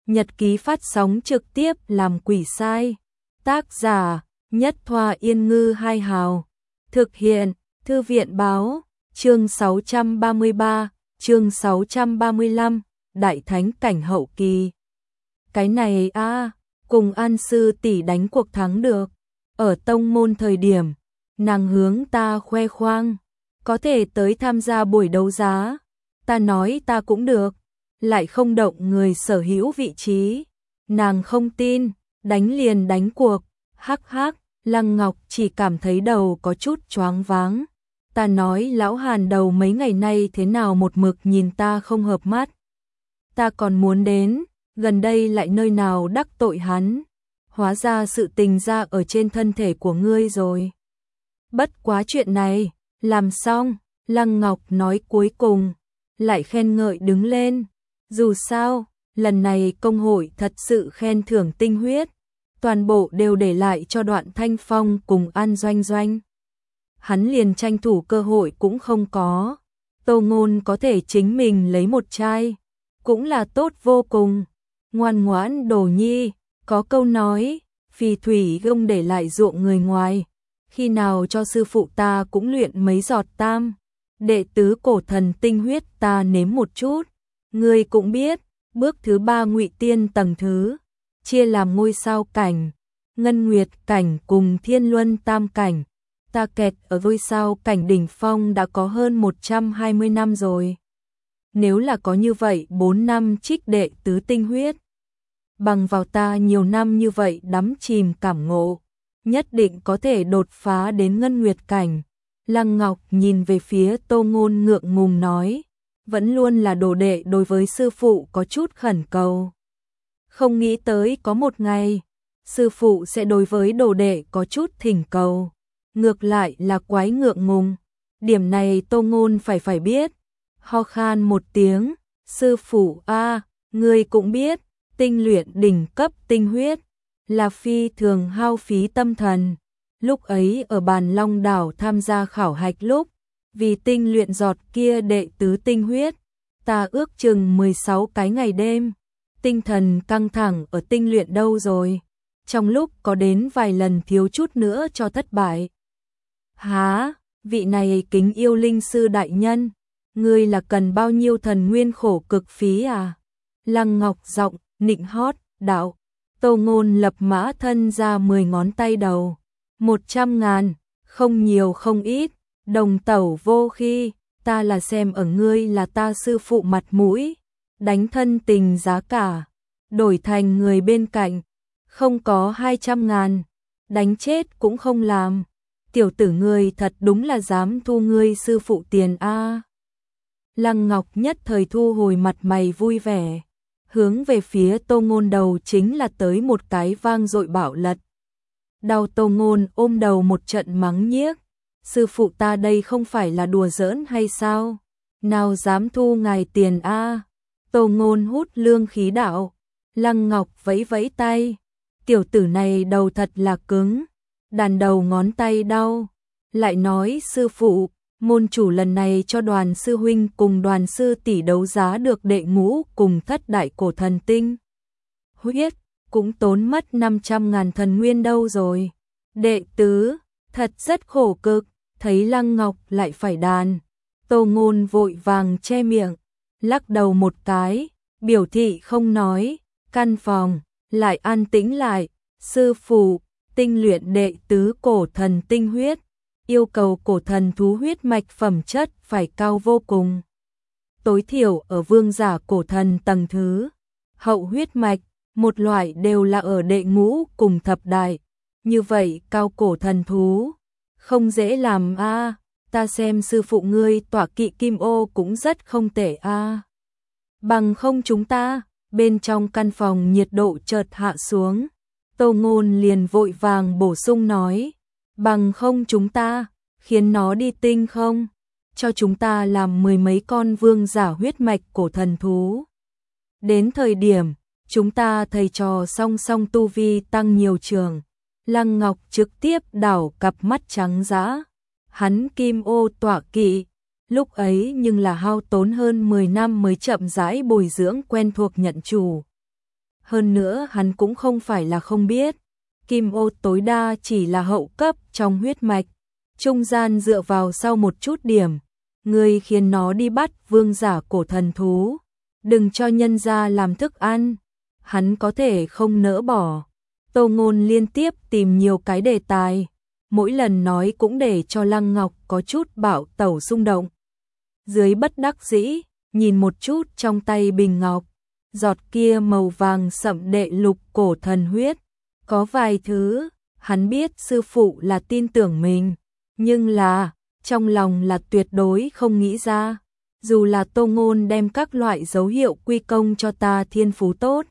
nhật ký phát sóng trực tiếp làm quỷ sai. Tác giả Nhất Thoa Yên Ngư Hai Hào. Thực hiện Thư viện Báo. Chương 633, chương 635, Đại Thánh Cảnh Hậu Kỳ. Cái này cùng An sư tỷ đánh cuộc thắng được. Ở tông môn thời điểm, nàng hướng ta khoe khoang, có thể tới tham gia buổi đấu giá. Ta nói ta cũng được, lại không động người sở hữu vị trí. Nàng không tin, đánh liền đánh cuộc. Hắc hắc, Lăng Ngọc chỉ cảm thấy đầu có chút choáng váng. Ta nói lão Hàn đầu mấy ngày nay thế nào một mực nhìn ta không hợp mắt. Ta còn muốn đến, gần đây lại nơi nào đắc tội hắn. Hóa ra sự tình ra ở trên thân thể của ngươi rồi. Bất quá chuyện này, làm xong, Lăng Ngọc nói cuối cùng, lại khen ngợi đứng lên. Dù sao, lần này công hội thật sự khen thưởng tinh huyết, toàn bộ đều để lại cho Đoạn Thanh Phong cùng An Doanh Doanh. Hắn liền tranh thủ cơ hội cũng không có. Tô Ngôn có thể chính mình lấy một chai, cũng là tốt vô cùng. Ngoan ngoãn đồ nhi, có câu nói, phì thủy gông để lại ruộng người ngoài. Khi nào cho sư phụ ta cũng luyện mấy giọt tam, đệ tứ cổ thần tinh huyết ta nếm một chút. Ngươi cũng biết, bước thứ 3 Ngụy Tiên tầng thứ, chia làm ngôi sao cảnh, ngân nguyệt cảnh cùng thiên luân tam cảnh. Ta kẹt ở ngôi sao cảnh đỉnh phong đã có hơn 120 năm rồi. Nếu là có như vậy 4 năm trích đệ tứ tinh huyết, bằng vào ta nhiều năm như vậy đắm chìm cảm ngộ, nhất định có thể đột phá đến ngân nguyệt cảnh. Lăng Ngọc nhìn về phía Tô Ngôn ngượng ngùng nói, vẫn luôn là đồ đệ đối với sư phụ có chút khẩn cầu. Không nghĩ tới có một ngày, sư phụ sẽ đối với đồ đệ có chút thỉnh cầu. Ngược lại là quái ngượng ngùng. Điểm này Tô Ngôn phải biết. Ho khan một tiếng, sư phụ ngươi cũng biết, tinh luyện đỉnh cấp tinh huyết là phi thường hao phí tâm thần. Lúc ấy ở Bàn Long đảo tham gia khảo hạch lúc, vì tinh luyện giọt kia đệ tứ tinh huyết, ta ước chừng 16 cái ngày đêm, tinh thần căng thẳng ở tinh luyện đâu rồi. Trong lúc có đến vài lần thiếu chút nữa cho thất bại. Hả, vị này kính yêu linh sư đại nhân, ngươi là cần bao nhiêu thần nguyên khổ cực phí à? Lăng Ngọc giọng nịnh hót, đạo. Tô Ngôn lập mã thân ra 10 ngón tay đầu. 100.000, không nhiều không ít, đồng tẩu vô khi, ta là xem ở ngươi là ta sư phụ mặt mũi, đánh thân tình giá cả, đổi thành người bên cạnh, không có 200.000, đánh chết cũng không làm. Tiểu tử ngươi thật đúng là dám thu ngươi sư phụ tiền a. Lăng Ngọc nhất thời thu hồi mặt mày vui vẻ, hướng về phía Tô Ngôn đầu chính là tới một cái vang dội bạo lật. Đau Tô Ngôn ôm đầu một trận mắng nhiếc, sư phụ ta đây không phải là đùa giỡn hay sao? Nào dám thu ngài tiền a? Tô Ngôn hút lương khí đạo. Lăng Ngọc vẫy vẫy tay, tiểu tử này đầu thật là cứng. Đàn đầu ngón tay đau, lại nói sư phụ, môn chủ lần này cho Đoàn sư huynh cùng Đoàn sư tỷ đấu giá được đệ ngũ cùng thất đại cổ thần tinh huyết, cũng tốn mất 500.000 thần nguyên đâu rồi. Đệ tứ, thật rất khổ cực, thấy Lăng Ngọc lại phải đàn. Tô Ngôn vội vàng che miệng, lắc đầu một cái, biểu thị không nói. Căn phòng lại an tĩnh lại. Sư phụ, tinh luyện đệ tứ cổ thần tinh huyết, yêu cầu cổ thần thú huyết mạch phẩm chất phải cao vô cùng. Tối thiểu ở vương giả cổ thần tầng thứ, hậu huyết mạch, một loại đều là ở đệ ngũ cùng thập đại. Như vậy cao cổ thần thú, không dễ làm a. Ta xem sư phụ ngươi tọa kỵ kim ô cũng rất không tệ a. Bằng không chúng ta, bên trong căn phòng nhiệt độ chợt hạ xuống. Tô Ngôn liền vội vàng bổ sung nói, bằng không chúng ta, khiến nó đi tinh không, cho chúng ta làm 10 mấy con vương giả huyết mạch cổ thần thú. Đến thời điểm, chúng ta thầy trò song song tu vi tăng nhiều trường. Lăng Ngọc trực tiếp đảo cặp mắt trắng dã. Hắn kim ô tọa kỵ, lúc ấy nhưng là hao tốn hơn 10 năm mới chậm rãi bồi dưỡng quen thuộc nhận chủ. Hơn nữa hắn cũng không phải là không biết, kim ô tối đa chỉ là hậu cấp trong huyết mạch, trung gian dựa vào sau một chút điểm, ngươi khiến nó đi bắt vương giả cổ thần thú, đừng cho nhân gia làm thức ăn, hắn có thể không nỡ bỏ. Tô Ngôn liên tiếp tìm nhiều cái đề tài, mỗi lần nói cũng để cho Lăng Ngọc có chút bạo tẩu xung động. Dưới bất đắc dĩ, nhìn một chút trong tay bình ngọc, giọt kia màu vàng sậm đệ lục cổ thần huyết, có vài thứ, hắn biết sư phụ là tin tưởng mình, nhưng là, trong lòng là tuyệt đối không nghĩ ra. Dù là Tô Ngôn đem các loại dấu hiệu quy công cho ta thiên phú tốt,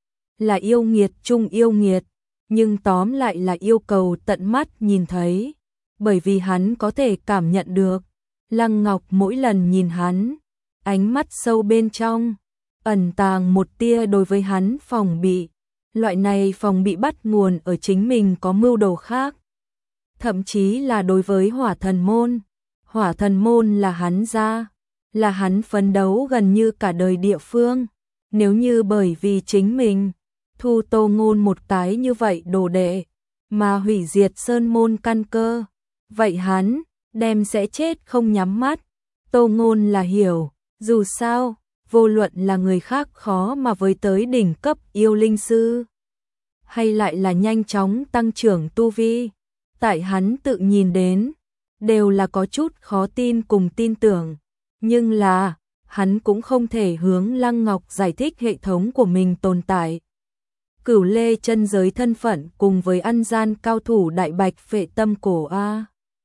là yêu nghiệt chung yêu nghiệt, nhưng tóm lại là yêu cầu tận mắt nhìn thấy, bởi vì hắn có thể cảm nhận được. Lăng Ngọc mỗi lần nhìn hắn, ánh mắt sâu bên trong, ẩn tàng một tia đối với hắn phòng bị. Loại này phòng bị bắt nguồn ở chính mình có mưu đồ khác. Thậm chí là đối với hỏa thần môn. Hỏa thần môn là hắn ra, là hắn phấn đấu gần như cả đời địa phương. Nếu như bởi vì chính mình, thu Tô Ngôn một cái như vậy đồ đệ, mà hủy diệt sơn môn căn cơ, vậy hắn đem sẽ chết không nhắm mắt. Tô Ngôn là hiểu, dù sao, vô luận là người khác khó mà với tới đỉnh cấp yêu linh sư, hay lại là nhanh chóng tăng trưởng tu vi, tại hắn tự nhìn đến, đều là có chút khó tin cùng tin tưởng. Nhưng là, hắn cũng không thể hướng Lăng Ngọc giải thích hệ thống của mình tồn tại. Cửu Lê chân giới thân phận cùng với ăn gian cao thủ đại bạch phệ tâm cổ A.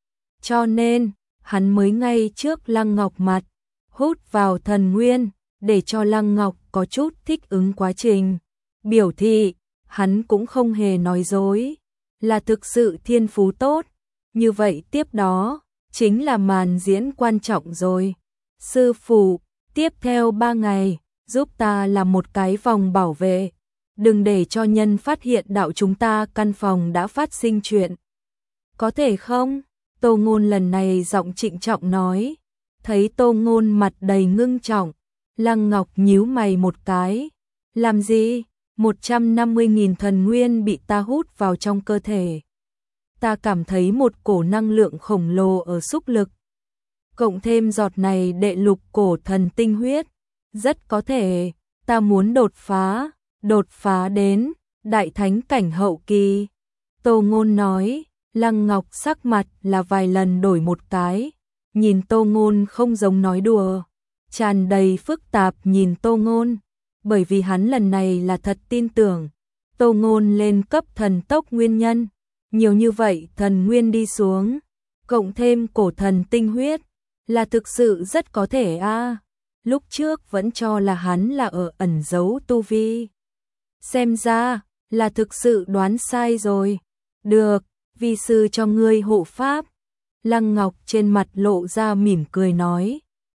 Cho nên, hắn mới ngay trước Lăng Ngọc mặt, hút vào thần nguyên, để cho Lăng Ngọc có chút thích ứng quá trình. Biểu thị, hắn cũng không hề nói dối, là thực sự thiên phú tốt. Như vậy tiếp đó, chính là màn diễn quan trọng rồi. Sư phụ, tiếp theo 3 ngày, giúp ta làm một cái vòng bảo vệ. Đừng để cho nhân phát hiện đạo chúng ta căn phòng đã phát sinh chuyện. Có thể không? Tô Ngôn lần này giọng trịnh trọng nói. Thấy Tô Ngôn mặt đầy ngưng trọng, Lăng Ngọc nhíu mày một cái. Làm gì? 150.000 thần nguyên bị ta hút vào trong cơ thể. Ta cảm thấy một cổ năng lượng khổng lồ ở xúc lực. Cộng thêm giọt này đệ lục cổ thần tinh huyết. Rất có thể, ta muốn đột phá đến đại thánh cảnh hậu kỳ. Tô Ngôn nói, Lăng Ngọc sắc mặt là vài lần đổi một cái. Nhìn Tô Ngôn không giống nói đùa, tràn đầy phức tạp nhìn Tô Ngôn. Bởi vì hắn lần này là thật tin tưởng Tô Ngôn lên cấp thần tốc nguyên nhân. Nhiều như vậy thần nguyên đi xuống, cộng thêm cổ thần tinh huyết, là thực sự rất có thể a. Lúc trước vẫn cho là hắn là ở ẩn giấu tu vi. Xem ra là thực sự đoán sai rồi. Được, vi sư cho ngươi hộ pháp. Lăng Ngọc trên mặt lộ ra mỉm cười nói.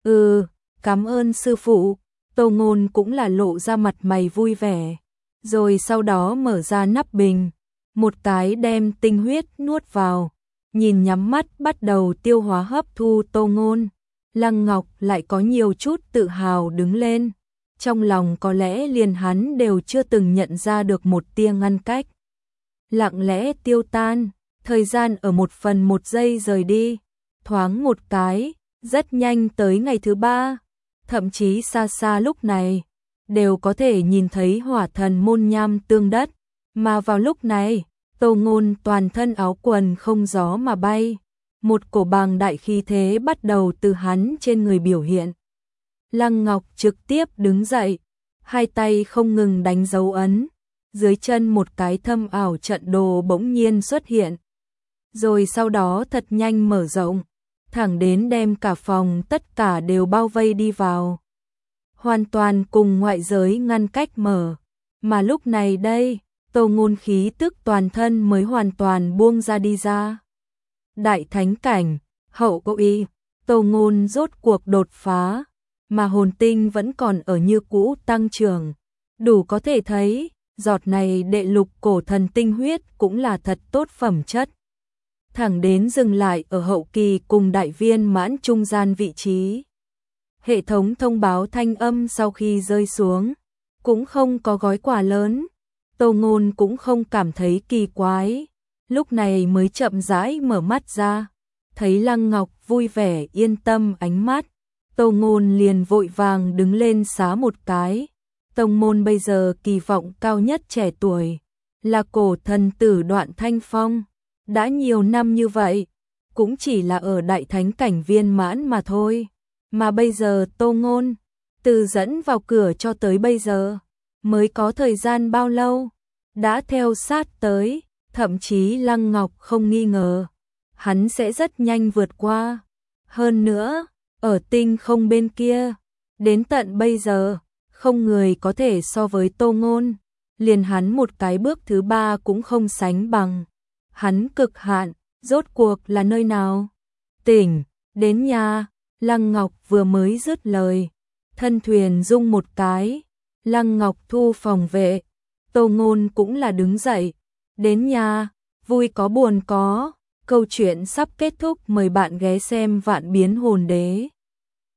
Cảm ơn sư phụ. Tô Ngôn cũng là lộ ra mặt mày vui vẻ. Rồi sau đó mở ra nắp bình, một cái đem tinh huyết nuốt vào. Nhìn nhắm mắt bắt đầu tiêu hóa hấp thu Tô Ngôn. Lăng Ngọc lại có nhiều chút tự hào đứng lên. Trong lòng có lẽ liền hắn đều chưa từng nhận ra được một tia ngăn cách. Lặng lẽ tiêu tan, thời gian ở 1/1 giây rời đi. Thoáng một cái, rất nhanh tới ngày thứ 3. Thậm chí xa xa lúc này, đều có thể nhìn thấy hỏa thần môn nham tương đất. Mà vào lúc này, Tô Ngôn toàn thân áo quần không gió mà bay. Một cổ bàng đại khí thế bắt đầu từ hắn trên người biểu hiện. Lăng Ngọc trực tiếp đứng dậy, hai tay không ngừng đánh dấu ấn. Dưới chân một cái thâm ảo trận đồ bỗng nhiên xuất hiện. Rồi sau đó thật nhanh mở rộng, thẳng đến đem cả phòng tất cả đều bao vây đi vào. Hoàn toàn cùng ngoại giới ngăn cách mở. Mà lúc này đây, Tô Ngôn khí tức toàn thân mới hoàn toàn buông ra đi ra. Đại thánh cảnh, hậu cậu y, Tô Ngôn rốt cuộc đột phá, mà hồn tinh vẫn còn ở như cũ tăng trưởng. Đủ có thể thấy, giọt này đệ lục cổ thần tinh huyết cũng là thật tốt phẩm chất. Thẳng đến dừng lại ở hậu kỳ cùng đại viên mãn trung gian vị trí. Hệ thống thông báo thanh âm sau khi rơi xuống, cũng không có gói quà lớn. Tô Ngôn cũng không cảm thấy kỳ quái, lúc này mới chậm rãi mở mắt ra, thấy Lăng Ngọc vui vẻ yên tâm ánh mắt, Tô Ngôn liền vội vàng đứng lên xá một cái. Tông môn bây giờ kỳ vọng cao nhất trẻ tuổi, là cổ thần tử Đoạn Thanh Phong, đã nhiều năm như vậy, cũng chỉ là ở đại thánh cảnh viên mãn mà thôi, mà bây giờ Tô Ngôn, từ dẫn vào cửa cho tới bây giờ, mới có thời gian bao lâu, đã theo sát tới, thậm chí Lăng Ngọc không nghi ngờ, hắn sẽ rất nhanh vượt qua. Hơn nữa, ở tinh không bên kia, đến tận bây giờ, không người có thể so với Tô Ngôn, liền hắn một cái bước thứ ba cũng không sánh bằng. Hắn cực hạn, rốt cuộc là nơi nào? Tỉnh, đến nhà, Lăng Ngọc vừa mới dứt lời, thân thuyền rung một cái, Lăng Ngọc thu phòng vệ, Tô Ngôn cũng là đứng dậy, đến nhà, vui có buồn có, câu chuyện sắp kết thúc, mời bạn ghé xem Vạn Biến Hồn Đế.